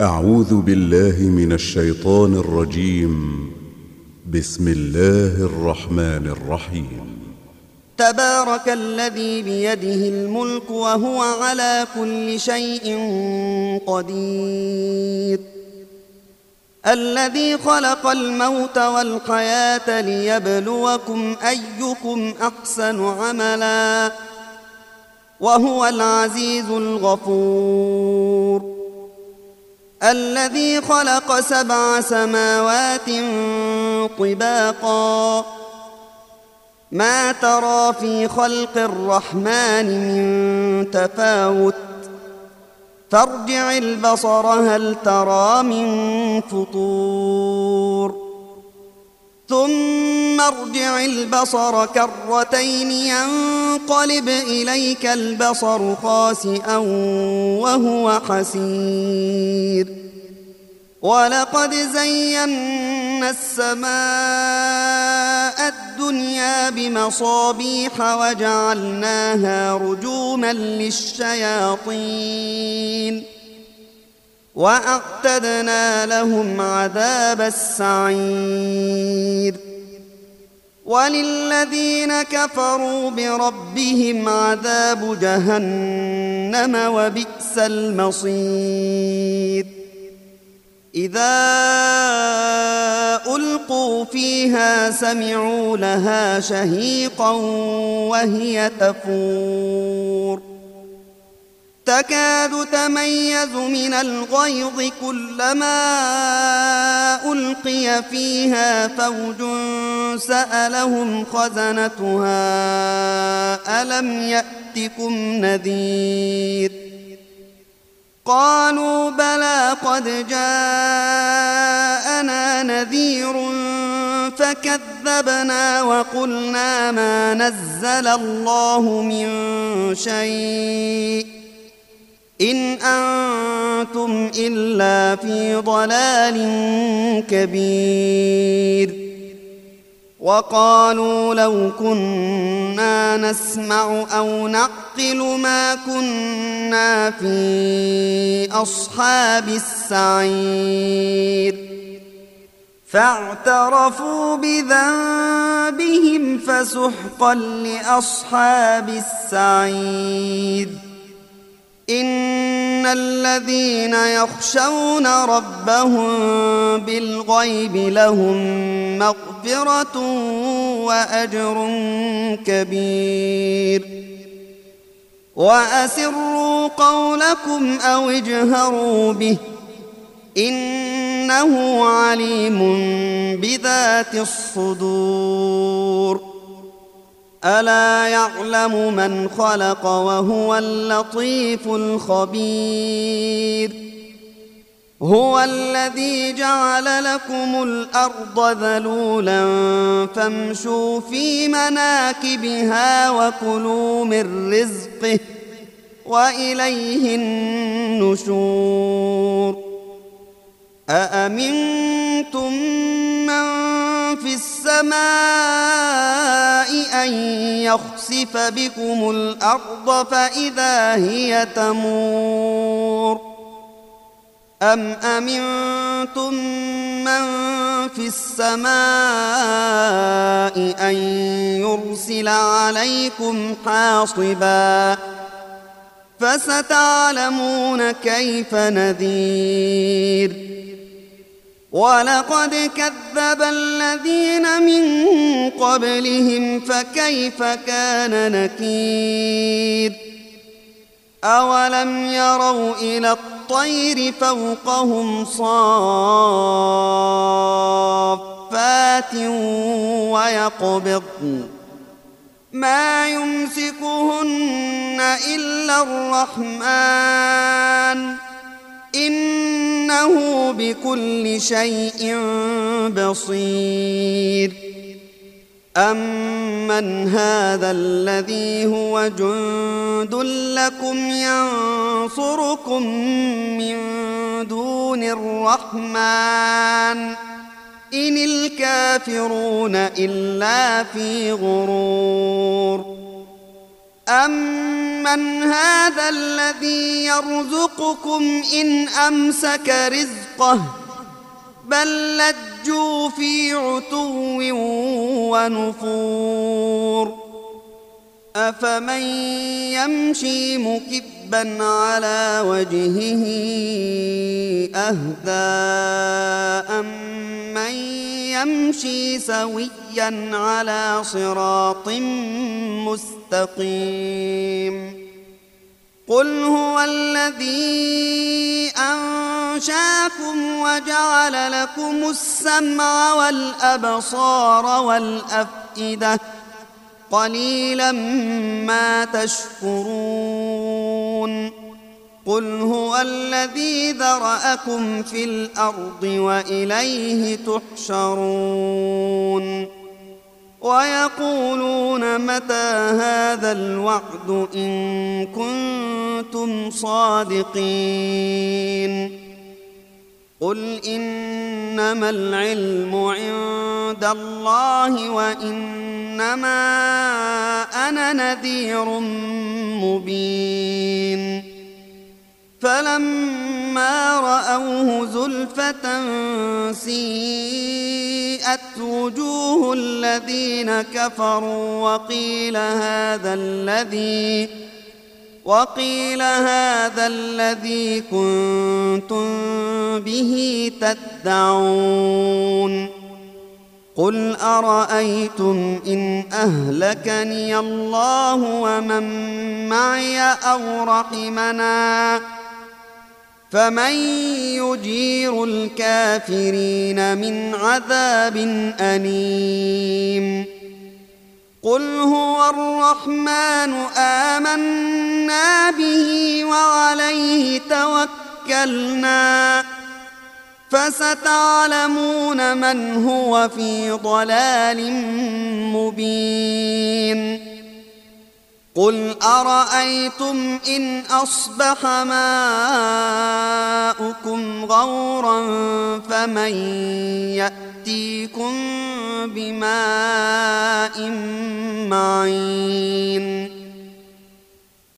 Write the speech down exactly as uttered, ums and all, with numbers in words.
أعوذ بالله من الشيطان الرجيم. بسم الله الرحمن الرحيم. تبارك الذي بيده الملك وهو على كل شيء قدير، الذي خلق الموت والحياة ليبلوكم أيكم أحسن عملا، وهو العزيز الغفور، الذي خلق سبع سماوات طباقا، ما ترى في خلق الرحمن من تفاوت، فارجع البصر هل ترى من فطور، ثم ارجع البصر كرتين ينقلب إليك البصر خاسئا وهو حسير، ولقد زينا السماء الدنيا بمصابيح وجعلناها رجوما للشياطين، وأعتدنا لهم عذاب السعير، وللذين كفروا بربهم عذاب جهنم وبئس المصير. إذا ألقوا فيها سمعوا لها شهيقا وهي تفور، تكاد تميز من الغيظ كلما ألقي فيها فوج سألهم خزنتها ألم يأتكم نذير، قالوا بلى قد جاءنا نذير فكذبنا وقلنا ما نزل الله من شيء إن أنتم إلا في ضلال كبير، وقالوا لو كنا نسمع أو نعقل ما كنا في أصحاب السعير، فاعترفوا بذنبهم فسحقا لأصحاب السعير. إن الذين يخشون ربهم بالغيب لهم مغفرة وأجر كبير، وأسروا قولكم أو اجهروا به إنه عليم بذات الصدور. ألا يعلم من خلق وهو اللطيف الخبير. هو الذي جعل لكم الأرض ذلولا فامشوا في مناكبها وكلوا من رزقه وإليه النشور. أأمنتم من في السماء أن يخسف بكم الأرض فإذا هي تمور، أم أمنتم من في السماء أن يرسل عليكم حاصبا، فستعلمون كيف نذير. ولقد كذب الذين من قبلهم فكيف كان نكير. أولم يروا إلى الطير فوقهم صافات ويقبضن ما يمسكهن إلا الرحمن إنه بكل شيء بصير. أمن هذا الذي هو جند لكم ينصركم من دون الرحمن إن الكافرون إلا في غرور. أَمَّنْ هَذَا الَّذِي يَرْزُقُكُمْ إِنْ أَمْسَكَ رِزْقَهُ بَل لَّجُّوا فِي عُتُوٍّ وَنُفُورٍ أَفَمَن يَمْشِي مُكِبًّا عَلَى وَجْهِهِ أَهْدَىٰ أَمَّن يَمْشِي سَوِيًّا عَلَى صِرَاطٍ مُّسْتَقِيمٍ قُلْ هُوَ الَّذِي أَنشَأَكُمْ وَجَعَلَ لَكُمُ السَّمْعَ وَالْأَبْصَارَ وَالْأَفْئِدَةَ قَلِيلًا مَا تَشْكُرُونَ قُلْ هُوَ الَّذِي ذَرَأَكُمْ فِي الْأَرْضِ وَإِلَيْهِ تُحْشَرُونَ وَيَقُولُونَ مَتَىٰ هَٰذَا الْوَعْدُ إِن كُنتُمْ صَادِقِينَ قُلْ إِنَّمَا الْعِلْمُ عِندَ اللَّهِ وَإِنَّمَا أَنَا نَذِيرٌ مُّبِينٌ فَلَمَّا رَأَوْهُ زُلْفَةً سِيئَتْ وُجُوهُ الَّذِينَ كَفَرُوا وَقِيلَ هَٰذَا الَّذِي وَقِيلَ هَٰذَا الَّذِي كُنتُم بِهِ تَدَّعُونَ قُلْ أَرَأَيْتُمْ إِنْ أَهْلَكَنِيَ اللَّهُ وَمَن مَّعِيَ أَوْ رَحِمَنَا فَمَن يُجِيرُ الْكَافِرِينَ مِنْ عَذَابٍ أَلِيمٍ قُلْ هُوَ الرَّحْمَٰنُ آمَنَّا بِهِ وَعَلَيْهِ تَوَكَّلْنَا فَسَتَعْلَمُونَ مَنْ هُوَ فِي ضَلَالٍ مُّبِينٍ قُلْ أَرَأَيْتُمْ إِنْ أَصْبَحَ مَاؤُكُمْ غَوْرًا فَمَن يَأْتِيكُم بِمَاءٍ مَّعِينٍ